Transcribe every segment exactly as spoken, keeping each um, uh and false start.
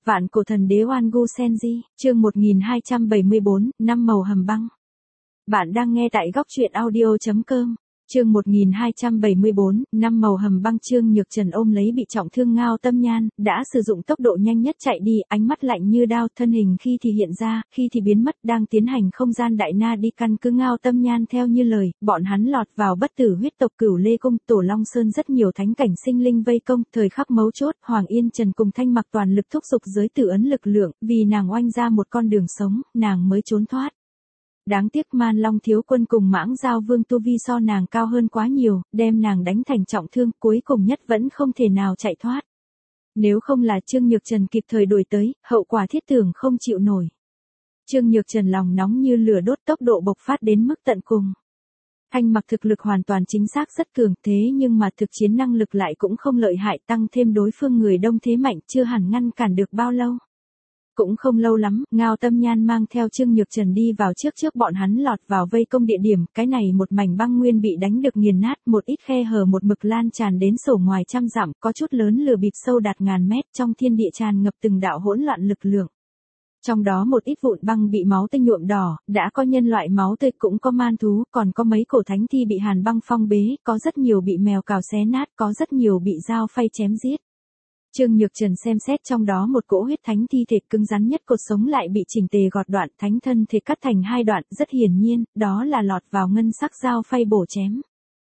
Vạn cổ thần đế Oan Gu Senji, chương một nghìn hai trăm bảy mươi bốn, năm màu hầm băng. Bạn đang nghe tại góc truyện audio.com. Chương một nghìn hai trăm bảy mươi bốn, năm màu hầm băng. Trương Nhược Trần ôm lấy bị trọng thương Ngao Tâm Nhan, đã sử dụng tốc độ nhanh nhất chạy đi, ánh mắt lạnh như đao, thân hình khi thì hiện ra, khi thì biến mất, đang tiến hành không gian đại na đi căn cứ Ngao Tâm Nhan theo như lời, bọn hắn lọt vào bất tử huyết tộc Cửu Lê Cung, Tổ Long Sơn rất nhiều thánh cảnh sinh linh vây công, thời khắc mấu chốt, Hoàng Yên Trần cùng Thanh Mặc toàn lực thúc giục giới tử ấn lực lượng, vì nàng oanh ra một con đường sống, nàng mới trốn thoát. Đáng tiếc Man Long thiếu quân cùng Mãng Giao Vương tu vi so nàng cao hơn quá nhiều, đem nàng đánh thành trọng thương, cuối cùng nhất vẫn không thể nào chạy thoát. Nếu không là Trương Nhược Trần kịp thời đuổi tới, hậu quả thiết tưởng không chịu nổi. Trương Nhược Trần lòng nóng như lửa đốt, tốc độ bộc phát đến mức tận cùng. Thanh Mặc thực lực hoàn toàn chính xác rất cường, thế nhưng mà thực chiến năng lực lại cũng không lợi hại, tăng thêm đối phương người đông thế mạnh, chưa hẳn ngăn cản được bao lâu. Cũng không lâu lắm, Ngao Tâm Nhan mang theo Trương Nhược Trần đi vào trước trước bọn hắn lọt vào vây công địa điểm, cái này một mảnh băng nguyên bị đánh được nghiền nát, một ít khe hở một mực lan tràn đến sổ ngoài trăm dặm, có chút lớn lửa bịp sâu đạt ngàn mét, trong thiên địa tràn ngập từng đạo hỗn loạn lực lượng. Trong đó một ít vụn băng bị máu tươi nhuộm đỏ, đã có nhân loại máu tươi, cũng có man thú, còn có mấy cổ thánh thi bị hàn băng phong bế, có rất nhiều bị mèo cào xé nát, có rất nhiều bị dao phay chém giết. Trương Nhược Trần xem xét trong đó một cỗ huyết thánh thi thể cứng rắn nhất cột sống lại bị chỉnh tề gọt đoạn, thánh thân thể cắt thành hai đoạn, rất hiển nhiên, đó là lọt vào ngân sắc dao phay bổ chém.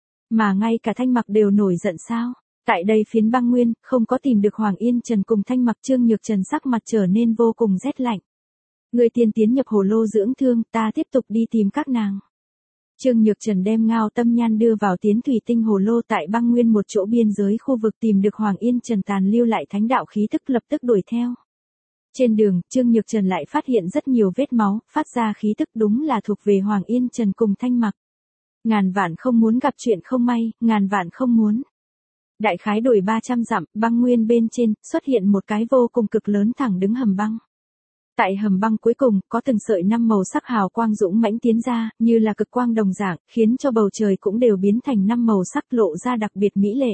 Mà ngay cả Thanh Mặc đều nổi giận sao? Tại đây phiến băng nguyên, không có tìm được Hoàng Yên Trần cùng Thanh Mặc. Trương Nhược Trần sắc mặt trở nên vô cùng rét lạnh. Người tiên tiến nhập hồ lô dưỡng thương, ta tiếp tục đi tìm các nàng. Trương Nhược Trần đem Ngao Tâm Nhan đưa vào tiến thủy tinh hồ lô tại băng nguyên một chỗ biên giới khu vực, tìm được Hoàng Yên Trần tàn lưu lại thánh đạo khí tức, lập tức đuổi theo. Trên đường, Trương Nhược Trần lại phát hiện rất nhiều vết máu, phát ra khí tức đúng là thuộc về Hoàng Yên Trần cùng Thanh Mặc. Ngàn vạn không muốn gặp chuyện không may, ngàn vạn không muốn. Đại khái đổi ba trăm dặm, băng nguyên bên trên, xuất hiện một cái vô cùng cực lớn thẳng đứng hầm băng. Tại hầm băng cuối cùng, có từng sợi năm màu sắc hào quang dũng mãnh tiến ra, như là cực quang đồng dạng, khiến cho bầu trời cũng đều biến thành năm màu sắc, lộ ra đặc biệt mỹ lệ.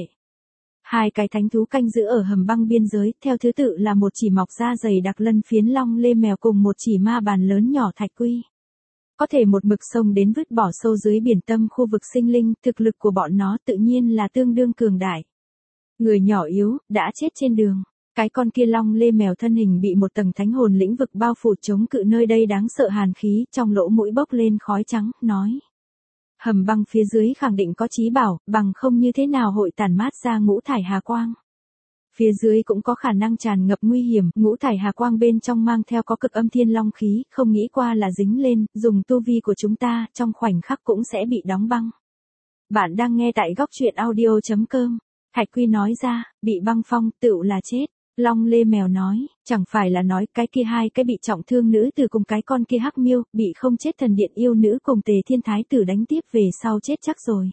Hai cái thánh thú canh giữ ở hầm băng biên giới, theo thứ tự là một chỉ mọc da dày đặc lân phiến long lê mèo cùng một chỉ ma bàn lớn nhỏ thạch quy. Có thể một mực sông đến vứt bỏ sâu dưới biển tâm khu vực sinh linh, thực lực của bọn nó tự nhiên là tương đương cường đại. Người nhỏ yếu, đã chết trên đường. Cái con kia long lê mèo thân hình bị một tầng thánh hồn lĩnh vực bao phủ, chống cự nơi đây đáng sợ hàn khí, trong lỗ mũi bốc lên khói trắng, nói. Hầm băng phía dưới khẳng định có chí bảo, bằng không như thế nào hội tản mát ra ngũ thải hà quang. Phía dưới cũng có khả năng tràn ngập nguy hiểm, ngũ thải hà quang bên trong mang theo có cực âm thiên long khí, không nghĩ qua là dính lên, dùng tu vi của chúng ta, trong khoảnh khắc cũng sẽ bị đóng băng. Bạn đang nghe tại góc truyện audio.com. Thạch Quy nói ra, bị băng phong, tựu là chết. Long lê mèo nói, chẳng phải là nói cái kia hai cái bị trọng thương nữ tử cùng cái con kia hắc miêu, bị không chết thần điện yêu nữ cùng Tề Thiên Thái tử đánh tiếp về sau chết chắc rồi.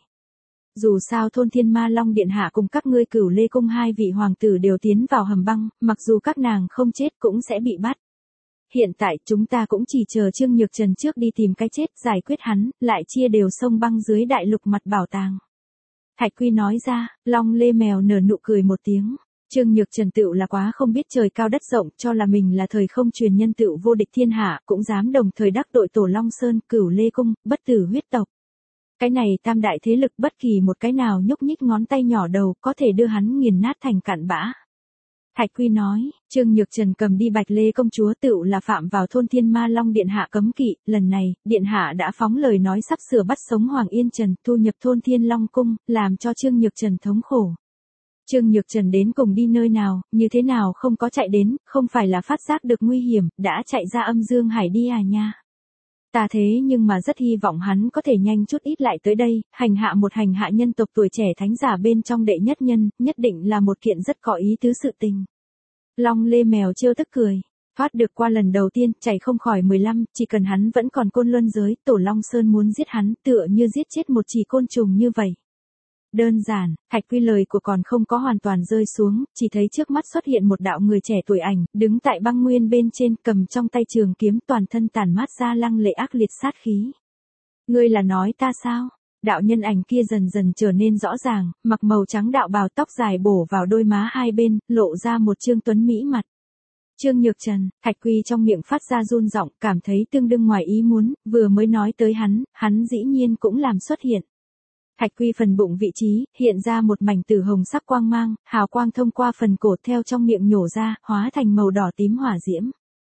Dù sao thôn Thiên Ma Long Điện Hạ cùng các ngươi Cửu Lê Cung hai vị hoàng tử đều tiến vào hầm băng, mặc dù các nàng không chết cũng sẽ bị bắt. Hiện tại chúng ta cũng chỉ chờ Trương Nhược Trần trước đi tìm cái chết, giải quyết hắn, lại chia đều sông băng dưới đại lục mặt bảo tàng. Thạch Quy nói ra, Long lê mèo nở nụ cười một tiếng. Trương Nhược Trần tựu là quá không biết trời cao đất rộng, cho là mình là thời không truyền nhân tựu vô địch thiên hạ, cũng dám đồng thời đắc tội Tổ Long Sơn, Cửu Lê Cung, bất tử huyết tộc. Cái này tam đại thế lực bất kỳ một cái nào nhúc nhích ngón tay nhỏ đầu, có thể đưa hắn nghiền nát thành cặn bã. Thạch Quy nói, Trương Nhược Trần cầm đi Bạch Lê công chúa tựu là phạm vào thôn Thiên Ma Long Điện Hạ cấm kỵ, lần này, Điện Hạ đã phóng lời nói sắp sửa bắt sống Hoàng Yên Trần, thu nhập thôn Thiên Long Cung, làm cho Trương Nhược Trần thống khổ. Trương Nhược Trần đến cùng đi nơi nào, như thế nào không có chạy đến, không phải là phát giác được nguy hiểm, đã chạy ra âm dương hải đi à nha. Ta thế nhưng mà rất hy vọng hắn có thể nhanh chút ít lại tới đây, hành hạ một hành hạ nhân tộc tuổi trẻ thánh giả bên trong đệ nhất nhân, nhất định là một kiện rất có ý tứ sự tình. Long lê mèo trêu tức cười. Thoát được qua lần đầu tiên, chạy không khỏi mười lăm, chỉ cần hắn vẫn còn côn luân giới, Tổ Long Sơn muốn giết hắn, tựa như giết chết một chỉ côn trùng như vậy. Đơn giản, Thạch Quy lời của còn không có hoàn toàn rơi xuống, chỉ thấy trước mắt xuất hiện một đạo người trẻ tuổi ảnh, đứng tại băng nguyên bên trên, cầm trong tay trường kiếm, toàn thân tản mát ra lăng lệ ác liệt sát khí. Ngươi là nói ta sao? Đạo nhân ảnh kia dần dần trở nên rõ ràng, mặc màu trắng đạo bào, tóc dài bổ vào đôi má hai bên, lộ ra một trương tuấn mỹ mặt. Trương Nhược Trần, Thạch Quy trong miệng phát ra run giọng, cảm thấy tương đương ngoài ý muốn, vừa mới nói tới hắn, hắn dĩ nhiên cũng làm xuất hiện. Thạch Quy phần bụng vị trí, hiện ra một mảnh tử hồng sắc quang mang, hào quang thông qua phần cổ theo trong miệng nhổ ra, hóa thành màu đỏ tím hỏa diễm.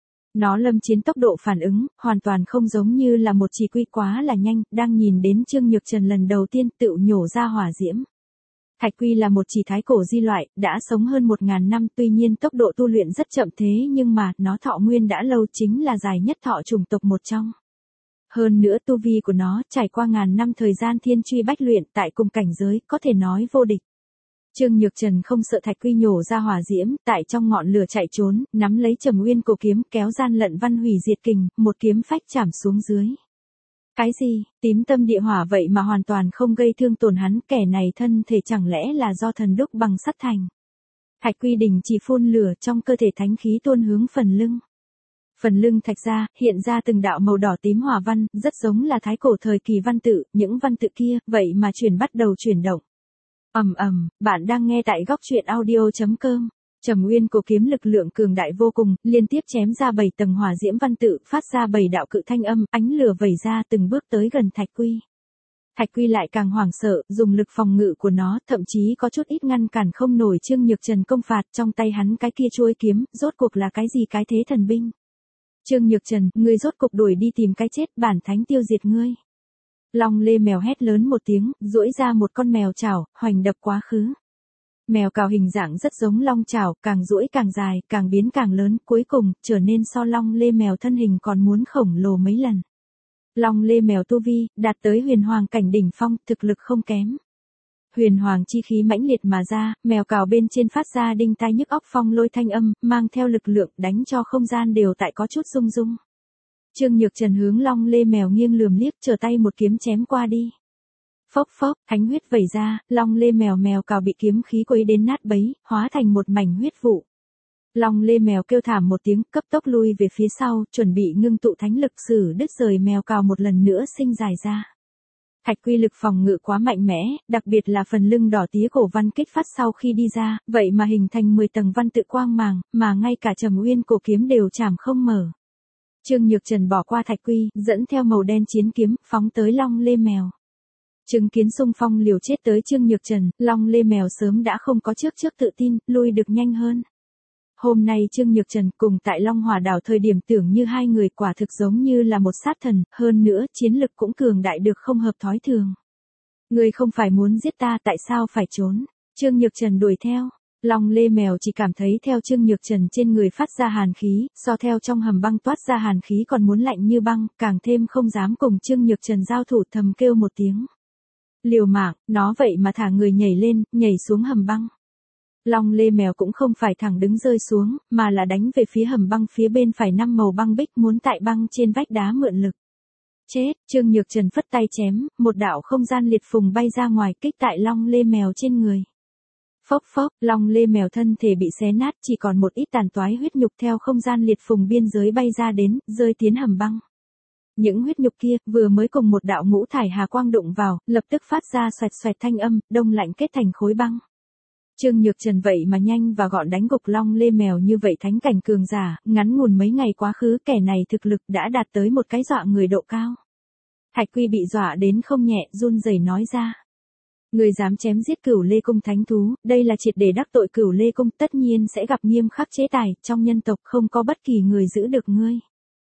Nó lâm chiến tốc độ phản ứng, hoàn toàn không giống như là một chỉ quy quá là nhanh, đang nhìn đến Trương Nhược Trần lần đầu tiên tự nhổ ra hỏa diễm. Thạch Quy là một chỉ thái cổ di loại, đã sống hơn một ngàn năm, tuy nhiên tốc độ tu luyện rất chậm thế nhưng mà, nó thọ nguyên đã lâu, chính là dài nhất thọ chủng tộc một trong. Hơn nữa tu vi của nó, trải qua ngàn năm thời gian thiên truy bách luyện, tại cùng cảnh giới, có thể nói vô địch. Trương Nhược Trần không sợ Thạch Quy nhổ ra hỏa diễm, tại trong ngọn lửa chạy trốn, nắm lấy Trầm Nguyên cổ kiếm, kéo gian lận văn hủy diệt kình, một kiếm phách chảm xuống dưới. Cái gì, tím tâm địa hỏa vậy mà hoàn toàn không gây thương tổn hắn, kẻ này thân thể chẳng lẽ là do thần đúc bằng sắt thành. Thạch Quy đình chỉ phun lửa, trong cơ thể thánh khí tuôn hướng phần lưng. Phần lưng thạch ra, hiện ra từng đạo màu đỏ tím hỏa văn, rất giống là thái cổ thời kỳ văn tự, những văn tự kia, vậy mà chuyển bắt đầu chuyển động. Ầm ầm, bạn đang nghe tại góc truyện audio chấm com. Trầm Nguyên cổ kiếm lực lượng cường đại vô cùng, liên tiếp chém ra bảy tầng hỏa diễm văn tự, phát ra bảy đạo cự thanh âm, ánh lửa vẩy ra từng bước tới gần Thạch Quy. Thạch Quy lại càng hoảng sợ, dùng lực phòng ngự của nó, thậm chí có chút ít ngăn cản không nổi Trương Nhược Trần công phạt, trong tay hắn cái kia chuôi kiếm, rốt cuộc là cái gì cái thế thần binh. Trương Nhược Trần, ngươi rốt cục đuổi đi tìm cái chết, bản thánh tiêu diệt ngươi. Long Lê mèo hét lớn một tiếng, duỗi ra một con mèo chảo, hoành đập quá khứ. Mèo cào hình dạng rất giống long chảo, càng duỗi càng dài, càng biến càng lớn, cuối cùng, trở nên so Long Lê mèo thân hình còn muốn khổng lồ mấy lần. Long Lê mèo tu vi, đạt tới huyền hoàng cảnh đỉnh phong, thực lực không kém. Huyền hoàng chi khí mãnh liệt mà ra, mèo cào bên trên phát ra đinh tai nhức óc phong lôi thanh âm, mang theo lực lượng đánh cho không gian đều tại có chút rung rung. Trương Nhược Trần hướng Long Lê mèo nghiêng lườm liếc, trở tay một kiếm chém qua đi. Phốc phốc, thánh huyết vẩy ra, Long Lê mèo mèo cào bị kiếm khí quấy đến nát bấy, hóa thành một mảnh huyết vụ. Long Lê mèo kêu thảm một tiếng, cấp tốc lui về phía sau, chuẩn bị ngưng tụ thánh lực sử đứt rời mèo cào một lần nữa sinh dài ra. Thạch Quy lực phòng ngự quá mạnh mẽ, đặc biệt là phần lưng đỏ tía cổ văn kích phát sau khi đi ra, vậy mà hình thành mười tầng văn tự quang màng, mà ngay cả Trầm Nguyên cổ kiếm đều chảm không mở. Trương Nhược Trần bỏ qua Thạch Quy, dẫn theo màu đen chiến kiếm, phóng tới Long Lê mèo. Chứng kiến xung phong liều chết tới Trương Nhược Trần, Long Lê mèo sớm đã không có trước trước tự tin, lui được nhanh hơn. Hôm nay Trương Nhược Trần cùng tại Long Hỏa đảo thời điểm tưởng như hai người quả thực giống như là một sát thần, hơn nữa chiến lực cũng cường đại được không hợp thói thường. Người không phải muốn giết ta, tại sao phải trốn? Trương Nhược Trần đuổi theo. Long Lê mèo chỉ cảm thấy theo Trương Nhược Trần trên người phát ra hàn khí, so theo trong hầm băng toát ra hàn khí còn muốn lạnh như băng, càng thêm không dám cùng Trương Nhược Trần giao thủ, thầm kêu một tiếng. Liều mạng, nó vậy mà thả người nhảy lên, nhảy xuống hầm băng. Long Lê mèo cũng không phải thẳng đứng rơi xuống, mà là đánh về phía hầm băng phía bên phải năm màu băng bích, muốn tại băng trên vách đá mượn lực. Chết, Trương Nhược Trần phất tay chém, một đạo không gian liệt phùng bay ra ngoài, kích tại Long Lê mèo trên người. Phốc phốc, Long Lê mèo thân thể bị xé nát, chỉ còn một ít tàn toái huyết nhục theo không gian liệt phùng biên giới bay ra đến, rơi tiến hầm băng. Những huyết nhục kia, vừa mới cùng một đạo ngũ thải hà quang đụng vào, lập tức phát ra xoẹt xoẹt thanh âm, đông lạnh kết thành khối băng. Trương Nhược Trần vậy mà nhanh và gọn đánh gục Long Lê mèo như vậy thánh cảnh cường giả, ngắn ngủn mấy ngày quá khứ, kẻ này thực lực đã đạt tới một cái dọa người độ cao. Thạch Quy bị dọa đến không nhẹ, run rẩy nói ra. Người dám chém giết Cửu Lê Cung thánh thú, đây là triệt để đắc tội Cửu Lê Cung, tất nhiên sẽ gặp nghiêm khắc chế tài, trong nhân tộc không có bất kỳ người giữ được ngươi.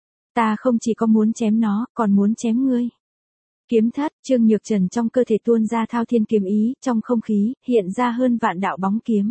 Ta không chỉ có muốn chém nó, còn muốn chém ngươi. Kiếm thất, Trương Nhược Trần trong cơ thể tuôn ra thao thiên kiếm ý, trong không khí, hiện ra hơn vạn đạo bóng kiếm.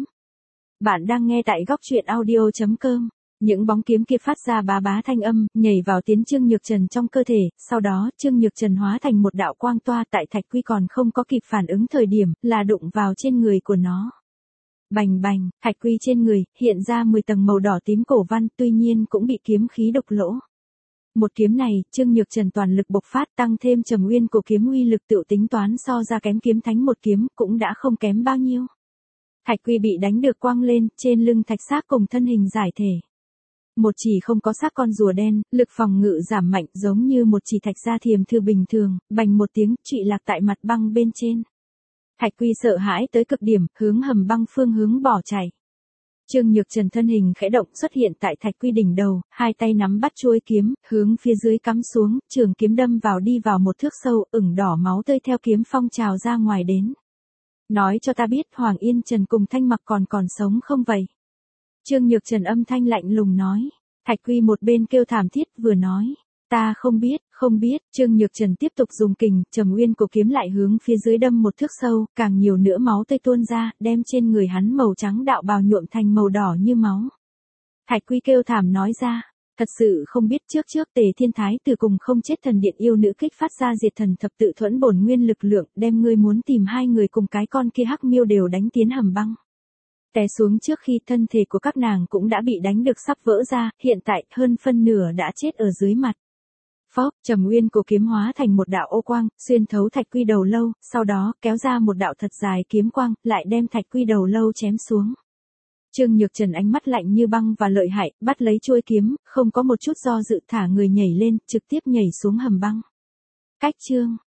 Bạn đang nghe tại góc truyện audio chấm com. Những bóng kiếm kia phát ra bá bá thanh âm, nhảy vào tiến Trương Nhược Trần trong cơ thể, sau đó Trương Nhược Trần hóa thành một đạo quang toa tại Thạch Quy còn không có kịp phản ứng thời điểm, là đụng vào trên người của nó. Bành bành, Thạch Quy trên người, hiện ra mười tầng màu đỏ tím cổ văn, tuy nhiên cũng bị kiếm khí đục lỗ. Một kiếm này, Trương Nhược Trần toàn lực bộc phát, tăng thêm Trầm Nguyên cổ kiếm uy lực tự tính toán so ra kém kiếm thánh một kiếm, cũng đã không kém bao nhiêu. Thạch Quy bị đánh được quang lên, trên lưng thạch xác cùng thân hình giải thể. Một chỉ không có xác con rùa đen, lực phòng ngự giảm mạnh giống như một chỉ thạch gia thiềm thư bình thường, bành một tiếng, trụy lạc tại mặt băng bên trên. Thạch Quy sợ hãi tới cực điểm, hướng hầm băng phương hướng bỏ chạy. Trương Nhược Trần thân hình khẽ động xuất hiện tại Thạch Quy đỉnh đầu, hai tay nắm bắt chuôi kiếm, hướng phía dưới cắm xuống, trường kiếm đâm vào đi vào một thước sâu, ửng đỏ máu tươi theo kiếm phong trào ra ngoài đến. Nói cho ta biết Hoàng Yên Trần cùng Thanh Mặc còn còn sống không vậy? Trương Nhược Trần âm thanh lạnh lùng nói. Thạch Quy một bên kêu thảm thiết vừa nói. Ta không biết, không biết, Trương Nhược Trần tiếp tục dùng kình, Trầm Uyên cổ kiếm lại hướng phía dưới đâm một thước sâu, càng nhiều nữa máu tươi tuôn ra, đem trên người hắn màu trắng đạo bào nhuộm thành màu đỏ như máu. Thạch Quy kêu thảm nói ra, thật sự không biết trước trước Tề Thiên Thái từ cùng không chết thần điện yêu nữ kích phát ra diệt thần thập tự thuẫn bổn nguyên lực lượng, đem ngươi muốn tìm hai người cùng cái con kia hắc miêu đều đánh tiến hầm băng. Té xuống trước khi thân thể của các nàng cũng đã bị đánh được sắp vỡ ra, hiện tại hơn phân nửa đã chết ở dưới mặt. Phốc, Trầm Uyên cổ kiếm hóa thành một đạo ô quang, xuyên thấu Thạch Quy đầu lâu, sau đó kéo ra một đạo thật dài kiếm quang, lại đem Thạch Quy đầu lâu chém xuống. Trương Nhược Trần ánh mắt lạnh như băng và lợi hại, bắt lấy chuôi kiếm, không có một chút do dự thả người nhảy lên, trực tiếp nhảy xuống hầm băng. Cách chương